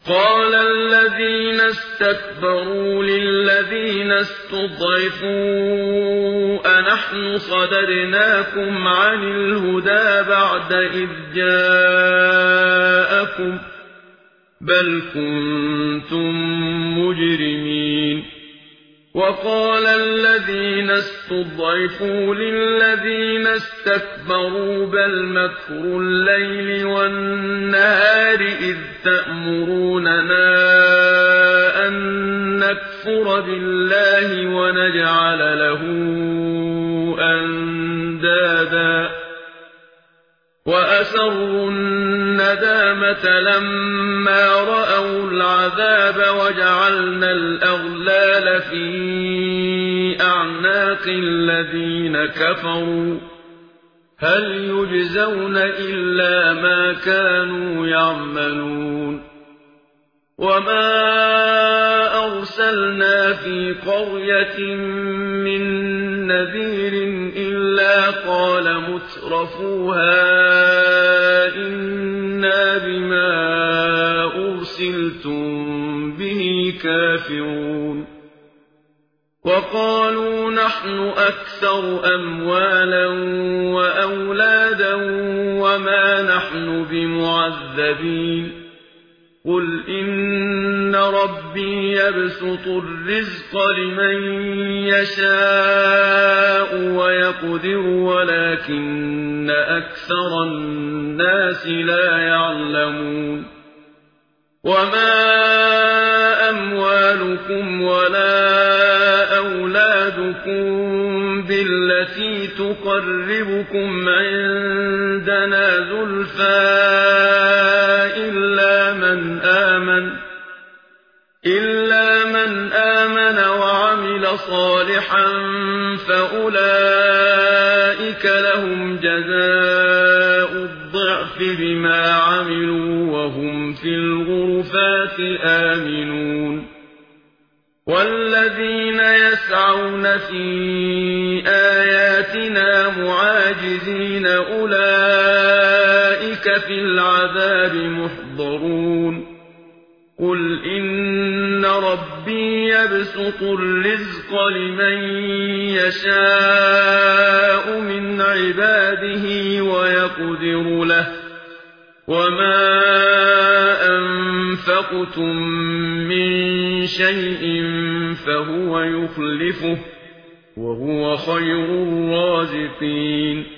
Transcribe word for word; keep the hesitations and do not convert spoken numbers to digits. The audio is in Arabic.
قال الذين استكبروا للذين استضعفوا أنحن صددناكم عن الهدى بعد إذ جاءكم بل كنتم مجرمين وقال الذين استضعفوا للذين استكبروا بل مكر الليل والنهار إذ تأمروننا أن نكفر بالله ونجعل له أندادا وأسروا الندامة لما رأوا العذاب وجعلنا الأغلال في أعناق الذين كفروا هل يجزون إلا ما كانوا يعملون وما أرسلنا في قرية من نذير إلا قال مترفوها إنا بما أرسلتم به كافرون وقالوا نحن أكثر أموالا وأولادا وما نحن بمعذبين قل إن ربي يبسط الرزق لمن يشاء ويقدر ولكن أكثر الناس لا يعلمون وما أموالكم ولا أولادكم بالتي تقربكم عندنا زلفى إلا من آمن إلا من آمن وعمل صالحا فأولئك لهم جزاء الضعف بما عملوا وهم في الغرفات آمنون والذين يسعون في آياتنا معاجزين أولئك في العذاب محضرون قل إن ربي يبسط الرزق لمن يشاء من عباده ويقدر له وما أنفقتم من شيء فهو يخلفه وهو خير الرازقين